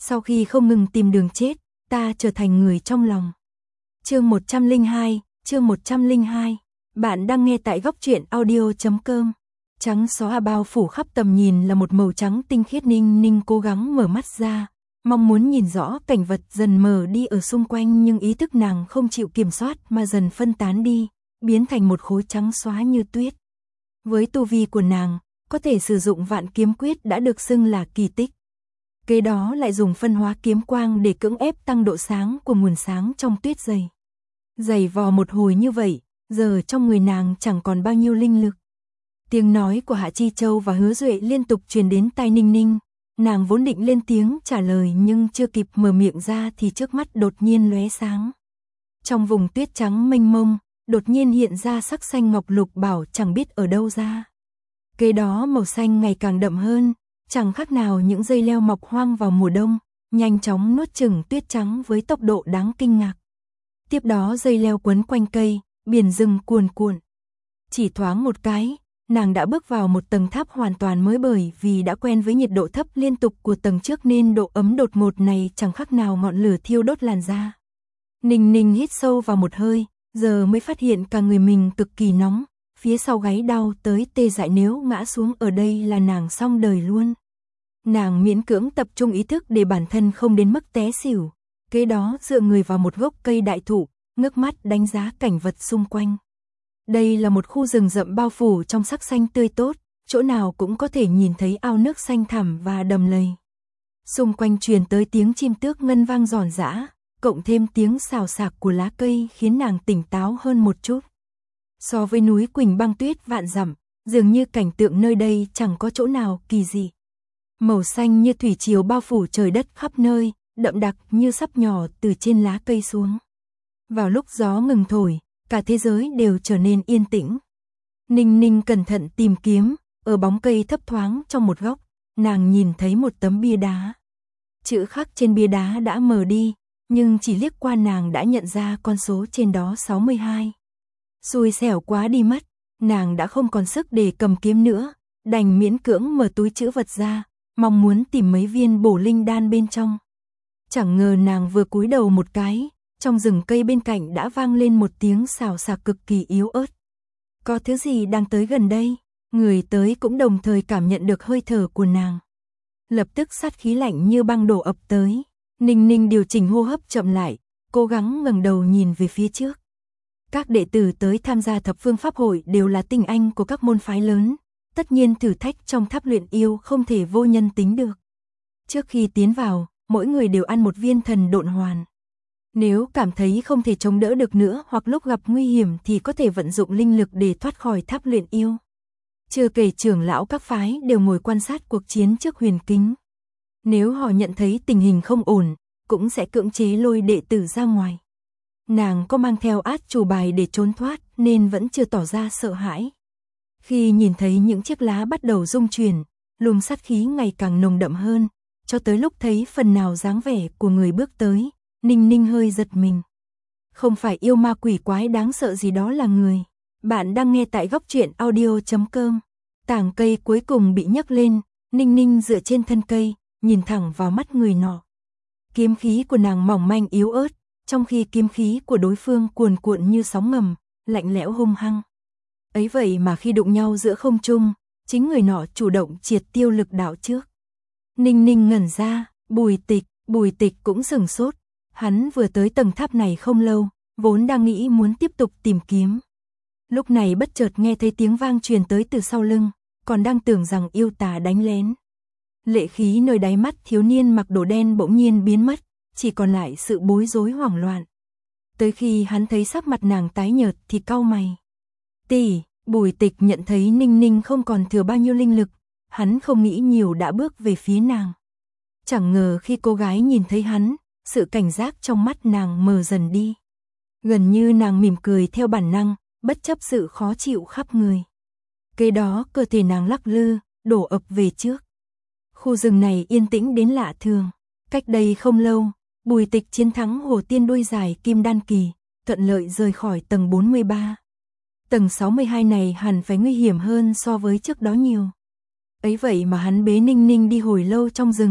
Sau khi không ngừng tìm đường chết, ta trở thành người trong lòng. Chương 102. Bạn đang nghe tại góc truyện audio.com. Trắng xóa bao phủ khắp tầm nhìn là một màu trắng tinh khiết. Ninh Ninh cố gắng mở mắt ra, mong muốn nhìn rõ cảnh vật dần mờ đi ở xung quanh, nhưng ý thức nàng không chịu kiểm soát mà dần phân tán đi, biến thành một khối trắng xóa như tuyết. Với tu vi của nàng, có thể sử dụng Vạn Kiếm Quyết đã được xưng là kỳ tích. Kế đó lại dùng phân hóa kiếm quang để cưỡng ép tăng độ sáng của nguồn sáng trong tuyết dày. Dày vò một hồi như vậy, giờ trong người nàng chẳng còn bao nhiêu linh lực. Tiếng nói của Hạ Chi Châu và Hứa Duệ liên tục truyền đến tai Ninh Ninh. Nàng vốn định lên tiếng trả lời nhưng chưa kịp mở miệng ra thì trước mắt đột nhiên lóe sáng. Trong vùng tuyết trắng mênh mông, đột nhiên hiện ra sắc xanh ngọc lục bảo chẳng biết ở đâu ra. Kế đó màu xanh ngày càng đậm hơn, chẳng khác nào những dây leo mọc hoang vào mùa đông, nhanh chóng nuốt chửng tuyết trắng với tốc độ đáng kinh ngạc. Tiếp đó dây leo quấn quanh cây, biển rừng cuồn cuộn. Chỉ thoáng một cái, nàng đã bước vào một tầng tháp hoàn toàn mới, bởi vì đã quen với nhiệt độ thấp liên tục của tầng trước nên độ ấm đột ngột này chẳng khác nào ngọn lửa thiêu đốt làn da. Ninh Ninh hít sâu vào một hơi, giờ mới phát hiện cả người mình cực kỳ nóng, phía sau gáy đau tới tê dại, nếu ngã xuống ở đây là nàng xong đời luôn. Nàng miễn cưỡng tập trung ý thức để bản thân không đến mức té xỉu, kế đó dựa người vào một gốc cây đại thụ, ngước mắt đánh giá cảnh vật xung quanh. Đây là một khu rừng rậm bao phủ trong sắc xanh tươi tốt, chỗ nào cũng có thể nhìn thấy ao nước xanh thẳm và đầm lầy. Xung quanh truyền tới tiếng chim tước ngân vang giòn giã, cộng thêm tiếng xào xạc của lá cây khiến nàng tỉnh táo hơn một chút. So với núi Quỳnh băng tuyết vạn dặm, dường như cảnh tượng nơi đây chẳng có chỗ nào kỳ dị. Màu xanh như thủy triều bao phủ trời đất khắp nơi, đậm đặc như sắp nhỏ từ trên lá cây xuống. Vào lúc gió ngừng thổi, cả thế giới đều trở nên yên tĩnh. Ninh Ninh cẩn thận tìm kiếm, ở bóng cây thấp thoáng trong một góc, nàng nhìn thấy một tấm bia đá. Chữ khắc trên bia đá đã mờ đi, nhưng chỉ liếc qua nàng đã nhận ra con số trên đó 62. Xui xẻo quá đi mất, nàng đã không còn sức để cầm kiếm nữa, đành miễn cưỡng mở túi trữ vật ra, mong muốn tìm mấy viên bổ linh đan bên trong. Chẳng ngờ nàng vừa cúi đầu một cái, trong rừng cây bên cạnh đã vang lên một tiếng xào xạc cực kỳ yếu ớt. Có thứ gì đang tới gần đây, người tới cũng đồng thời cảm nhận được hơi thở của nàng. Lập tức sát khí lạnh như băng đổ ập tới. Ninh Ninh điều chỉnh hô hấp chậm lại, cố gắng ngẩng đầu nhìn về phía trước. Các đệ tử tới tham gia thập phương pháp hội đều là tinh anh của các môn phái lớn, tất nhiên thử thách trong tháp luyện yêu không thể vô nhân tính được. Trước khi tiến vào, mỗi người đều ăn một viên thần độn hoàn. Nếu cảm thấy không thể chống đỡ được nữa hoặc lúc gặp nguy hiểm thì có thể vận dụng linh lực để thoát khỏi tháp luyện yêu. Chưa kể trưởng lão các phái đều ngồi quan sát cuộc chiến trước huyền kính. Nếu họ nhận thấy tình hình không ổn, cũng sẽ cưỡng chế lôi đệ tử ra ngoài. Nàng có mang theo át chủ bài để trốn thoát nên vẫn chưa tỏ ra sợ hãi. Khi nhìn thấy những chiếc lá bắt đầu rung chuyển, luồng sát khí ngày càng nồng đậm hơn, cho tới lúc thấy phần nào dáng vẻ của người bước tới, Ninh Ninh hơi giật mình. Không phải yêu ma quỷ quái đáng sợ gì, đó là người. Bạn đang nghe tại góc truyện audio.com. Tảng cây cuối cùng bị nhấc lên, Ninh Ninh dựa trên thân cây, nhìn thẳng vào mắt người nọ. Kiếm khí của nàng mỏng manh yếu ớt, trong khi kiếm khí của đối phương cuồn cuộn như sóng ngầm, lạnh lẽo hung hăng. Ấy vậy mà khi đụng nhau giữa không trung, chính người nọ chủ động triệt tiêu lực đạo trước. Ninh Ninh ngẩn ra, Bùi Tịch cũng sửng sốt. Hắn vừa tới tầng tháp này không lâu, vốn đang nghĩ muốn tiếp tục tìm kiếm. Lúc này bất chợt nghe thấy tiếng vang truyền tới từ sau lưng, còn đang tưởng rằng yêu tà đánh lén. Lệ khí nơi đáy mắt thiếu niên mặc đồ đen bỗng nhiên biến mất, chỉ còn lại sự bối rối hoảng loạn. Tới khi hắn thấy sắc mặt nàng tái nhợt thì cau mày. Tỷ, Bùi Tịch nhận thấy Ninh Ninh không còn thừa bao nhiêu linh lực, hắn không nghĩ nhiều đã bước về phía nàng. Chẳng ngờ khi cô gái nhìn thấy hắn, sự cảnh giác trong mắt nàng mờ dần đi. Gần như nàng mỉm cười theo bản năng, bất chấp sự khó chịu khắp người. Kế đó cơ thể nàng lắc lư, đổ ập về trước. Khu rừng này yên tĩnh đến lạ thường. Cách đây không lâu, Bùi Tịch chiến thắng Hồ Tiên đuôi dài Kim Đan Kỳ, thuận lợi rời khỏi tầng 43. Tầng 62 này hẳn phải nguy hiểm hơn so với trước đó nhiều. Ấy vậy mà hắn bế Ninh Ninh đi hồi lâu trong rừng,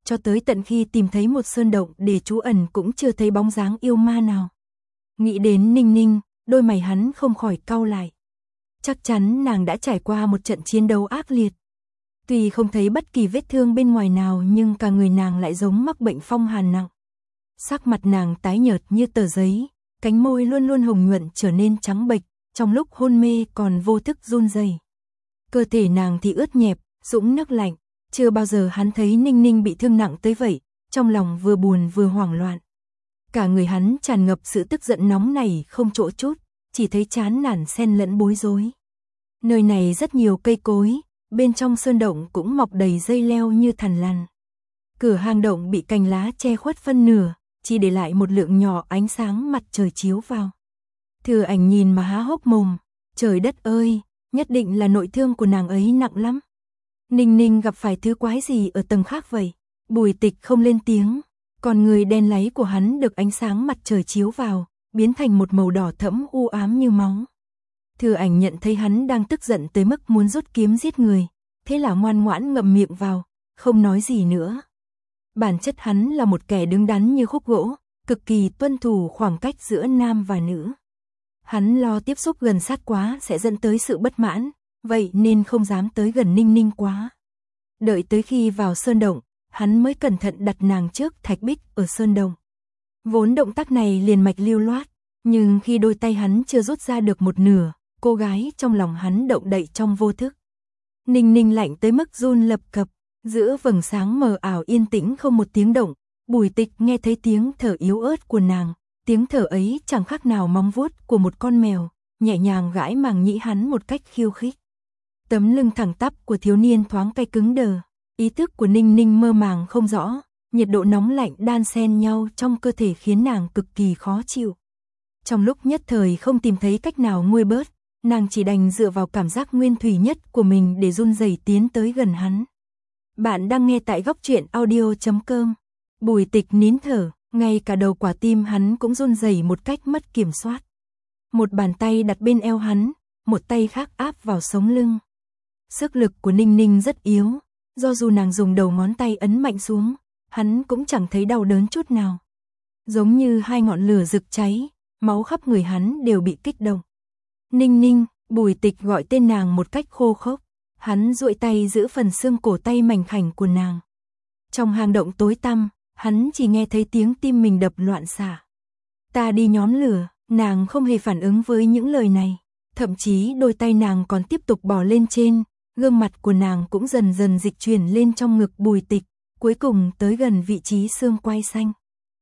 cho tới tận khi tìm thấy một sơn động để trú ẩn cũng chưa thấy bóng dáng yêu ma nào. Nghĩ đến Ninh Ninh, đôi mày hắn không khỏi cau lại. Chắc chắn nàng đã trải qua một trận chiến đấu ác liệt. Tuy không thấy bất kỳ vết thương bên ngoài nào nhưng cả người nàng lại giống mắc bệnh phong hàn nặng. Sắc mặt nàng tái nhợt như tờ giấy, cánh môi luôn luôn hồng nhuận trở nên trắng bệch, trong lúc hôn mê còn vô thức run rẩy. Cơ thể nàng thì ướt nhẹp, dũng nước lạnh, chưa bao giờ hắn thấy Ninh Ninh bị thương nặng tới vậy, trong lòng vừa buồn vừa hoảng loạn. Cả người hắn tràn ngập sự tức giận nóng nảy không chỗ chút, chỉ thấy chán nản xen lẫn bối rối. Nơi này rất nhiều cây cối, bên trong sơn động cũng mọc đầy dây leo như thằn lằn. Cửa hang động bị cành lá che khuất phân nửa, chỉ để lại một lượng nhỏ ánh sáng mặt trời chiếu vào. Thừa Ảnh nhìn mà há hốc mồm, trời đất ơi, nhất định là nội thương của nàng ấy nặng lắm. Ninh Ninh gặp phải thứ quái gì ở tầng khác vậy? Bùi Tịch không lên tiếng, còn người đen láy của hắn được ánh sáng mặt trời chiếu vào, biến thành một màu đỏ thẫm u ám như máu. Thừa Ảnh nhận thấy hắn đang tức giận tới mức muốn rút kiếm giết người, thế là ngoan ngoãn ngậm miệng vào, không nói gì nữa. Bản chất hắn là một kẻ đứng đắn như khúc gỗ, cực kỳ tuân thủ khoảng cách giữa nam và nữ. Hắn lo tiếp xúc gần sát quá sẽ dẫn tới sự bất mãn, vậy nên không dám tới gần Ninh Ninh quá. Đợi tới khi vào sơn động, hắn mới cẩn thận đặt nàng trước thạch bích ở sơn động. Vốn động tác này liền mạch lưu loát, nhưng khi đôi tay hắn chưa rút ra được một nửa, cô gái trong lòng hắn động đậy trong vô thức. Ninh Ninh lạnh tới mức run lập cập, giữa vầng sáng mờ ảo yên tĩnh không một tiếng động, Bùi Tịch nghe thấy tiếng thở yếu ớt của nàng, tiếng thở ấy chẳng khác nào móng vuốt của một con mèo, nhẹ nhàng gãi màng nhĩ hắn một cách khiêu khích. Tấm lưng thẳng tắp của thiếu niên thoáng cay cứng đờ, ý thức của Ninh Ninh mơ màng không rõ, nhiệt độ nóng lạnh đan xen nhau trong cơ thể khiến nàng cực kỳ khó chịu. Trong lúc nhất thời không tìm thấy cách nào nguôi bớt, nàng chỉ đành dựa vào cảm giác nguyên thủy nhất của mình để run rẩy tiến tới gần hắn. Bạn đang nghe tại góc truyện audio.com. Bùi Tịch nín thở, ngay cả đầu quả tim hắn cũng run rẩy một cách mất kiểm soát. Một bàn tay đặt bên eo hắn, một tay khác áp vào sống lưng. Sức lực của Ninh Ninh rất yếu, do dù nàng dùng đầu ngón tay ấn mạnh xuống, hắn cũng chẳng thấy đau đớn chút nào. Giống như hai ngọn lửa rực cháy, máu khắp người hắn đều bị kích động. Ninh Ninh, Bùi Tịch gọi tên nàng một cách khô khốc, hắn duỗi tay giữ phần xương cổ tay mảnh khảnh của nàng. Trong hang động tối tăm, hắn chỉ nghe thấy tiếng tim mình đập loạn xạ. Ta đi nhóm lửa, nàng không hề phản ứng với những lời này, thậm chí đôi tay nàng còn tiếp tục bò lên trên, gương mặt của nàng cũng dần dần dịch chuyển lên trong ngực Bùi Tịch, cuối cùng tới gần vị trí xương quai xanh.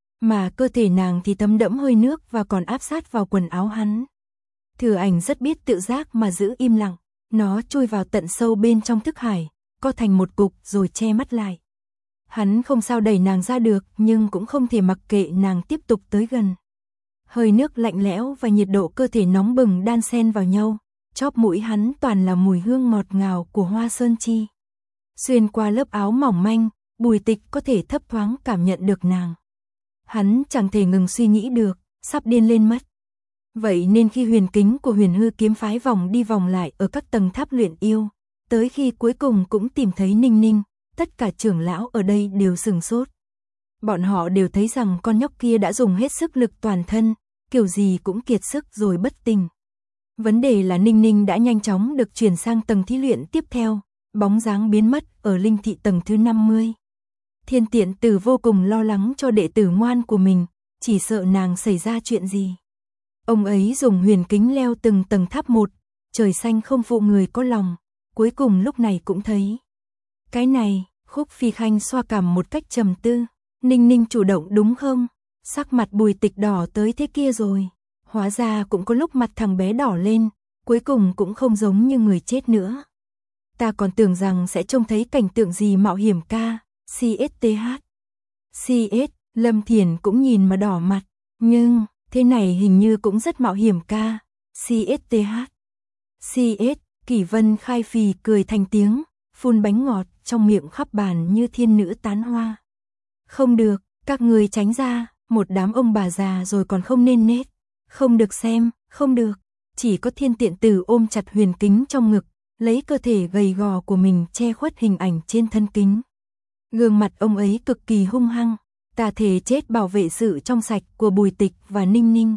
Mà cơ thể nàng thì thấm đẫm hơi nước và còn áp sát vào quần áo hắn. Thừa Ảnh rất biết tự giác mà giữ im lặng, nó chui vào tận sâu bên trong thức hải, co thành một cục rồi che mắt lại. Hắn không sao đẩy nàng ra được nhưng cũng không thể mặc kệ nàng tiếp tục tới gần. Hơi nước lạnh lẽo và nhiệt độ cơ thể nóng bừng đan xen vào nhau, chóp mũi hắn toàn là mùi hương ngọt ngào của hoa sơn chi. Xuyên qua lớp áo mỏng manh, Bùi Tịch có thể thấp thoáng cảm nhận được nàng. Hắn chẳng thể ngừng suy nghĩ được, sắp điên lên mất. Vậy nên khi huyền kính của Huyền Hư kiếm phái vòng đi vòng lại ở các tầng tháp luyện yêu, tới khi cuối cùng cũng tìm thấy Ninh Ninh, tất cả trưởng lão ở đây đều sửng sốt. Bọn họ đều thấy rằng con nhóc kia đã dùng hết sức lực toàn thân, kiểu gì cũng kiệt sức rồi bất tỉnh. Vấn đề là Ninh Ninh đã nhanh chóng được chuyển sang tầng thí luyện tiếp theo, bóng dáng biến mất ở linh thị tầng thứ 50. Thiên Tiện Tử vô cùng lo lắng cho đệ tử ngoan của mình, chỉ sợ nàng xảy ra chuyện gì. Ông ấy dùng huyền kính leo từng tầng tháp một, trời xanh không phụ người có lòng, cuối cùng lúc này cũng thấy. Cái này, Khúc Phi Khanh xoa cằm một cách trầm tư, Ninh Ninh chủ động đúng không? Sắc mặt Bùi Tịch đỏ tới thế kia rồi, hóa ra cũng có lúc mặt thằng bé đỏ lên, cuối cùng cũng không giống như người chết nữa. Ta còn tưởng rằng sẽ trông thấy cảnh tượng gì mạo hiểm ca, CSTH. CS, Lâm Thiển cũng nhìn mà đỏ mặt, nhưng thế này hình như cũng rất mạo hiểm ca, CSTH. CS, Kỷ Vân khai phì cười thành tiếng, phun bánh ngọt trong miệng khắp bàn như thiên nữ tán hoa. Không được, các người tránh ra, một đám ông bà già rồi còn không nên nết. Không được xem, không được. Chỉ có Thiên Tiện Tử ôm chặt huyền kính trong ngực, lấy cơ thể gầy gò của mình che khuất hình ảnh trên thân kính. Gương mặt ông ấy cực kỳ hung hăng, ta thề chết bảo vệ sự trong sạch của Bùi Tịch và Ninh Ninh.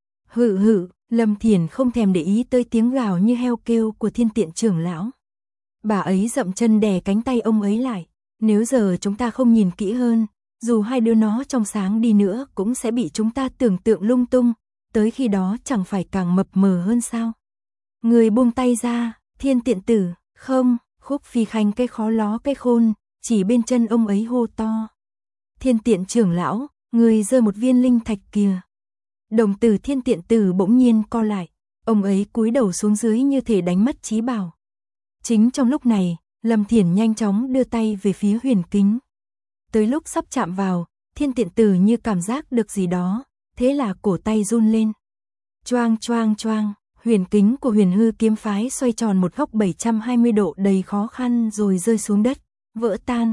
Hự hự, Lâm Thiển không thèm để ý tới tiếng gào như heo kêu của Thiên Tiện trưởng lão. Bà ấy dậm chân đè cánh tay ông ấy lại, nếu giờ chúng ta không nhìn kỹ hơn, dù hai đứa nó trong sáng đi nữa cũng sẽ bị chúng ta tưởng tượng lung tung, tới khi đó chẳng phải càng mập mờ hơn sao. Người buông tay ra, Thiên Tiện tử, không, Khúc Phi Khanh cái khó ló cái khôn, chỉ bên chân ông ấy hô to. Thiên Tiện trưởng lão, người rơi một viên linh thạch kìa. Đồng tử Thiên Tiện tử bỗng nhiên co lại, ông ấy cúi đầu xuống dưới như thể đánh mất trí bảo. Chính trong lúc này, Lâm Thiển nhanh chóng đưa tay về phía huyền kính. Tới lúc sắp chạm vào, Thiên Tiện tử như cảm giác được gì đó, thế là cổ tay run lên. Choang choang choang, huyền kính của Huyền Hư kiếm phái xoay tròn một góc 720 độ đầy khó khăn rồi rơi xuống đất, vỡ tan.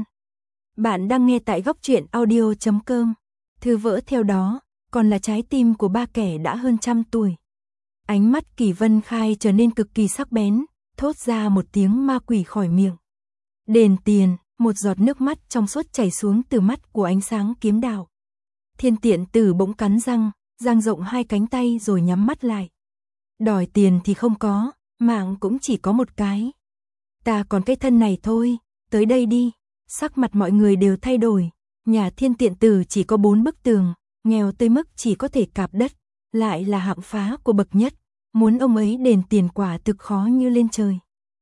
Bạn đang nghe tại góc truyện audio.com. Thư vỡ theo đó, còn là trái tim của ba kẻ đã hơn 100 tuổi. Ánh mắt Kỳ Vân Khai trở nên cực kỳ sắc bén, thốt ra một tiếng ma quỷ khỏi miệng. Đền tiền, một giọt nước mắt trong suốt chảy xuống từ mắt của ánh sáng kiếm đạo. Thiên Tiện tử bỗng cắn răng, dang rộng hai cánh tay rồi nhắm mắt lại. Đòi tiền thì không có, mạng cũng chỉ có một cái. Ta còn cái thân này thôi, tới đây đi. Sắc mặt mọi người đều thay đổi, nhà Thiên Tiện tử chỉ có 4 bức tường, nghèo tới mức chỉ có thể cạp đất, lại là hạng phá của bậc nhất, muốn ông ấy đền tiền quả thực khó như lên trời.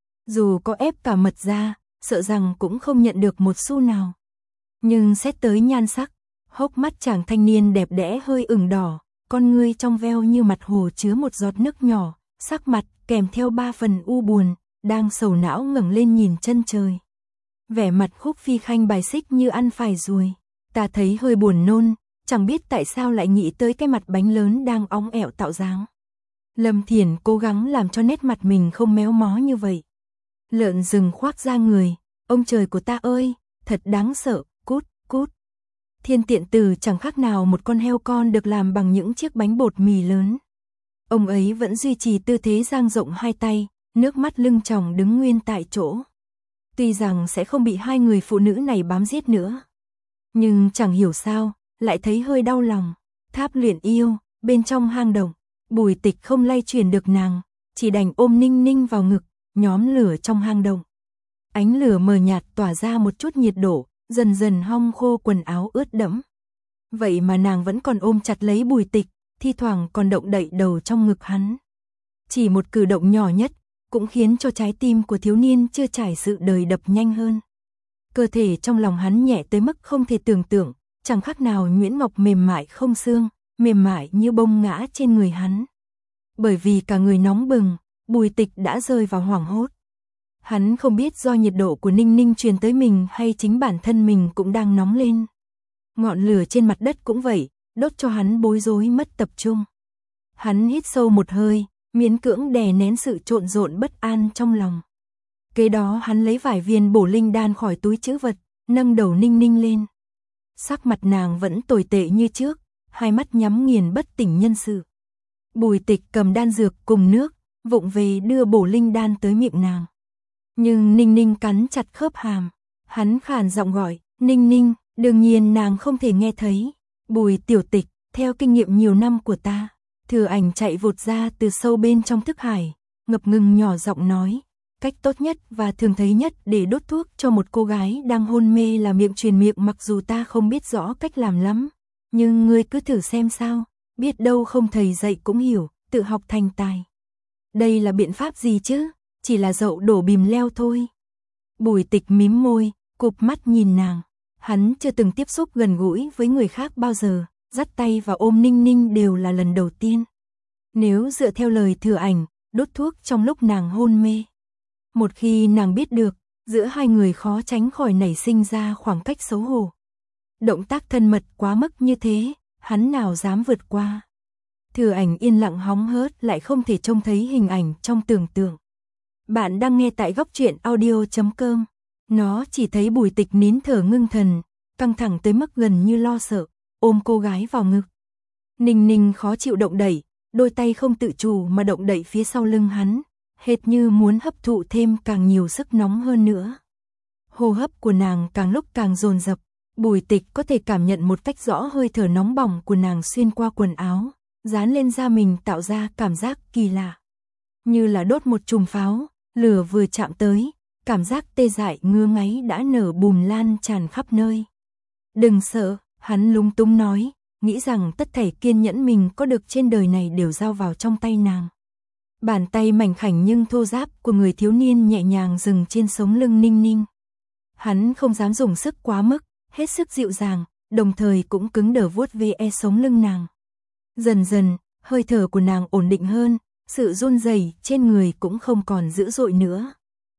Dù có ép cả mật ra, sợ rằng cũng không nhận được một xu nào. Nhưng xét tới nhan sắc, hốc mắt chàng thanh niên đẹp đẽ hơi ửng đỏ, con ngươi trong veo như mặt hồ chứa một giọt nước nhỏ, sắc mặt kèm theo 3 phần u buồn, đang sầu não ngẩng lên nhìn chân trời. Vẻ mặt Khúc Phi Khanh bài xích như ăn phải ruồi, ta thấy hơi buồn nôn, chẳng biết tại sao lại nghĩ tới cái mặt bánh lớn đang óng ẹo tạo dáng. Lâm Thiển cố gắng làm cho nét mặt mình không méo mó như vậy. Lợn rừng khoác ra người, ông trời của ta ơi, thật đáng sợ, cút, cút. Thiên Tiện tử chẳng khác nào một con heo con được làm bằng những chiếc bánh bột mì lớn. Ông ấy vẫn duy trì tư thế dang rộng hai tay, nước mắt lưng tròng đứng nguyên tại chỗ. Tuy rằng sẽ không bị hai người phụ nữ này bám giết nữa, nhưng chẳng hiểu sao, lại thấy hơi đau lòng. Tháp luyện yêu, bên trong hang động, Bùi Tịch không lay chuyển được nàng, chỉ đành ôm Ninh Ninh vào ngực, nhóm lửa trong hang động. Ánh lửa mờ nhạt tỏa ra một chút nhiệt độ, dần dần hong khô quần áo ướt đẫm. Vậy mà nàng vẫn còn ôm chặt lấy Bùi Tịch, thi thoảng còn động đậy đầu trong ngực hắn. Chỉ một cử động nhỏ nhất, cũng khiến cho trái tim của thiếu niên chưa trải sự đời đập nhanh hơn. Cơ thể trong lòng hắn nhẹ tới mức không thể tưởng tượng, chẳng khác nào nhuyễn ngọc mềm mại không xương, mềm mại như bông ngã trên người hắn. Bởi vì cả người nóng bừng, Bùi Tịch đã rơi vào hoảng hốt. Hắn không biết do nhiệt độ của Ninh Ninh truyền tới mình hay chính bản thân mình cũng đang nóng lên. Ngọn lửa trên mặt đất cũng vậy, đốt cho hắn bối rối mất tập trung. Hắn hít sâu một hơi, miễn cưỡng đè nén sự trộn rộn bất an trong lòng. Kế đó hắn lấy vài viên bổ linh đan khỏi túi trữ vật, nâng đầu Ninh Ninh lên. Sắc mặt nàng vẫn tồi tệ như trước, hai mắt nhắm nghiền bất tỉnh nhân sự. Bùi Tịch cầm đan dược cùng nước, vụng về đưa bổ linh đan tới miệng nàng. Nhưng Ninh Ninh cắn chặt khớp hàm, hắn khàn giọng gọi, Ninh Ninh, đương nhiên nàng không thể nghe thấy. Bùi tiểu tịch, theo kinh nghiệm nhiều năm của ta. Thừa Ảnh chạy vụt ra từ sâu bên trong thức hải, ngập ngừng nhỏ giọng nói, cách tốt nhất và thường thấy nhất để đốt thuốc cho một cô gái đang hôn mê là miệng truyền miệng, mặc dù ta không biết rõ cách làm lắm, nhưng ngươi cứ thử xem sao, biết đâu không thầy dạy cũng hiểu, tự học thành tài. Đây là biện pháp gì chứ, chỉ là dậu đổ bìm leo thôi. Bùi Tịch mím môi, cụp mắt nhìn nàng, hắn chưa từng tiếp xúc gần gũi với người khác bao giờ, dắt tay và ôm Ninh Ninh đều là lần đầu tiên. Nếu dựa theo lời Thừa Ảnh, đốt thuốc trong lúc nàng hôn mê, một khi nàng biết được, giữa hai người khó tránh khỏi nảy sinh ra khoảng cách xấu hổ. Động tác thân mật quá mức như thế, hắn nào dám vượt qua. Thừa Ảnh yên lặng hóng hớt lại không thể trông thấy hình ảnh trong tưởng tượng. Bạn đang nghe tại góc truyện audio.com. Nó chỉ thấy Bùi Tịch nín thở ngưng thần, căng thẳng tới mức gần như lo sợ, ôm cô gái vào ngực. Ninh Ninh khó chịu động đẩy, đôi tay không tự chủ mà động đậy phía sau lưng hắn, hệt như muốn hấp thụ thêm càng nhiều sức nóng hơn nữa. Hô hấp của nàng càng lúc càng dồn dập, Bùi Tịch có thể cảm nhận một cách rõ hơi thở nóng bỏng của nàng xuyên qua quần áo, dán lên da mình tạo ra cảm giác kỳ lạ. Như là đốt một chùm pháo, lửa vừa chạm tới, cảm giác tê dại ngứa ngáy đã nở bùm lan tràn khắp nơi. Đừng sợ, hắn lúng túng nói, nghĩ rằng tất thảy kiên nhẫn mình có được trên đời này đều giao vào trong tay nàng. Bàn tay mảnh khảnh nhưng thô ráp của người thiếu niên nhẹ nhàng dừng trên sống lưng Ninh Ninh. Hắn không dám dùng sức quá mức, hết sức dịu dàng, đồng thời cũng cứng đờ vuốt ve sống lưng nàng. Dần dần, hơi thở của nàng ổn định hơn, sự run rẩy trên người cũng không còn dữ dội nữa.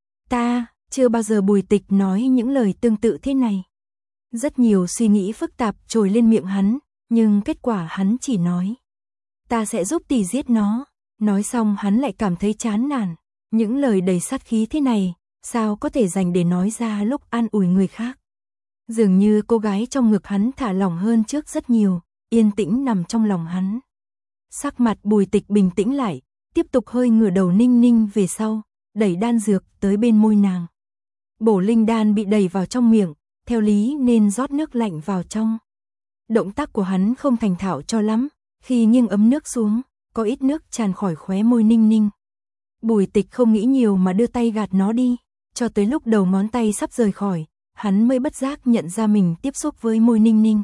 Ta, chưa bao giờ Bùi Tịch nói những lời tương tự thế này. Rất nhiều suy nghĩ phức tạp trồi lên miệng hắn, nhưng kết quả hắn chỉ nói. Ta sẽ giúp tỷ giết nó. Nói xong hắn lại cảm thấy chán nản. Những lời đầy sát khí thế này, sao có thể dành để nói ra lúc an ủi người khác. Dường như cô gái trong ngực hắn thả lỏng hơn trước rất nhiều, yên tĩnh nằm trong lòng hắn. Sắc mặt Bùi Tịch bình tĩnh lại, tiếp tục hơi ngửa đầu Ninh Ninh về sau, đẩy đan dược tới bên môi nàng. Bổ linh đan bị đẩy vào trong miệng, theo lý nên rót nước lạnh vào trong. Động tác của hắn không thành thạo cho lắm, khi nghiêng ấm nước xuống, có ít nước tràn khỏi khóe môi Ninh Ninh. Bùi Tịch không nghĩ nhiều mà đưa tay gạt nó đi, cho tới lúc đầu ngón tay sắp rời khỏi, hắn mới bất giác nhận ra mình tiếp xúc với môi Ninh Ninh.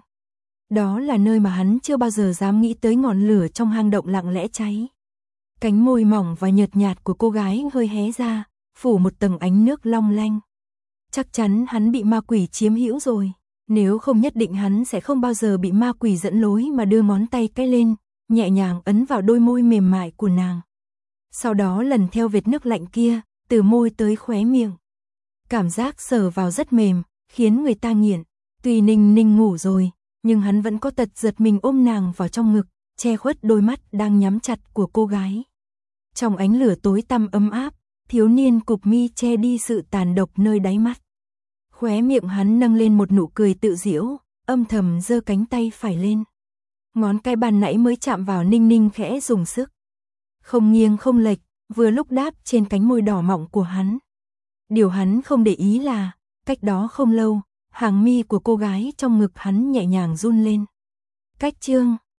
Đó là nơi mà hắn chưa bao giờ dám nghĩ tới, ngọn lửa trong hang động lặng lẽ cháy. Cánh môi mỏng và nhợt nhạt của cô gái hơi hé ra, phủ một tầng ánh nước long lanh. Chắc chắn hắn bị ma quỷ chiếm hữu rồi, nếu không nhất định hắn sẽ không bao giờ bị ma quỷ dẫn lối mà đưa ngón tay cái lên, nhẹ nhàng ấn vào đôi môi mềm mại của nàng. Sau đó lần theo vệt nước lạnh kia, từ môi tới khóe miệng. Cảm giác sờ vào rất mềm, khiến người ta nghiện. Tuy Ninh Ninh ngủ rồi, nhưng hắn vẫn có tật giật mình ôm nàng vào trong ngực, che khuất đôi mắt đang nhắm chặt của cô gái. Trong ánh lửa tối tăm ấm áp, thiếu niên cụp mi che đi sự tàn độc nơi đáy mắt. Khóe miệng hắn nâng lên một nụ cười tự giễu, âm thầm giơ cánh tay phải lên. Ngón cái bàn nãy mới chạm vào Ninh Ninh khẽ dùng sức. Không nghiêng không lệch, vừa lúc đáp trên cánh môi đỏ mọng của hắn. Điều hắn không để ý là, cách đó không lâu, hàng mi của cô gái trong ngực hắn nhẹ nhàng run lên. Cách chương